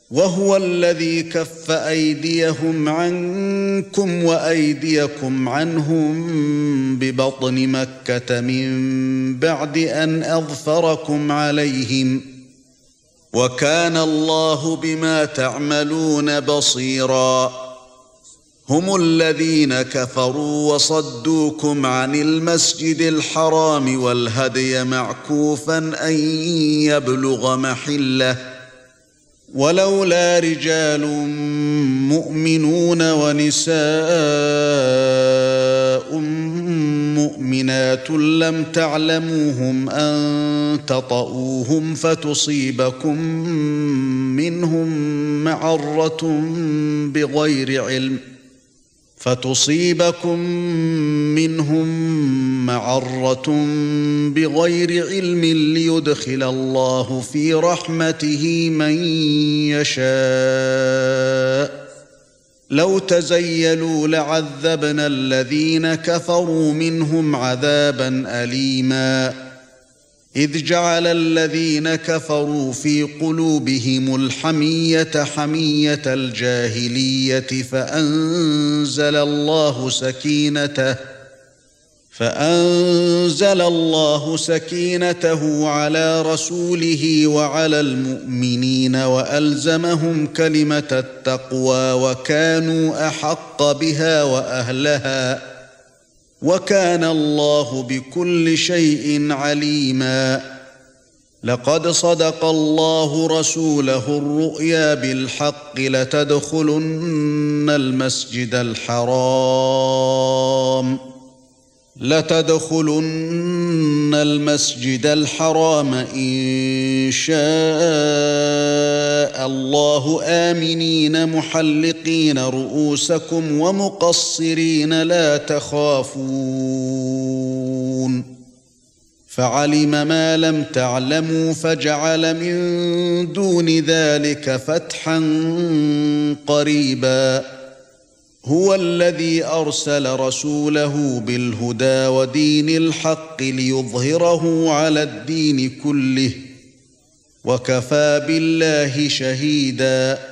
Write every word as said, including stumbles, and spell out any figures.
وهو الذي كف أيديهم عنكم وأيديكم عنهم ببطن مكة من بعد أن أظفركم عليهم وكان الله بما تعملون بصيرا هم الذين كفروا وصدوكم عن المسجد الحرام والهدي معكوفا أن يبلغ محله ولولا رجال مؤمنون ونساء مؤمنات لم تعلموهم أن تطؤوهم فتصيبكم منهم معرة بغير علم فتصيبكم منهم معرة بغير علم ليدخل الله في رحمته من يشاء لو تزيلوا لعذبنا الذين كفروا منهم عذابا أليما إذ جعل الذين كفروا في قلوبهم الحمية حمية الجاهلية فأنزل الله سكينته فأنزل الله سكينته على رسوله وعلى المؤمنين وألزمهم كلمة التقوى وكانوا أحق بها وأهلها وكان الله بكل شيء عليما لقد صدق الله رسوله الرؤيا بالحق لتدخلن المسجد الحرام لتدخلن المسجد الحرام إن شاء الله آمنين محلقين رؤوسكم ومقصرين لا تخافون فعلم ما لم تعلموا فجعل من دون ذلك فتحا قريبا هو الذي أرسل رسوله بالهدى ودين الحق ليظهره على الدين كله وكفى بالله شهيدا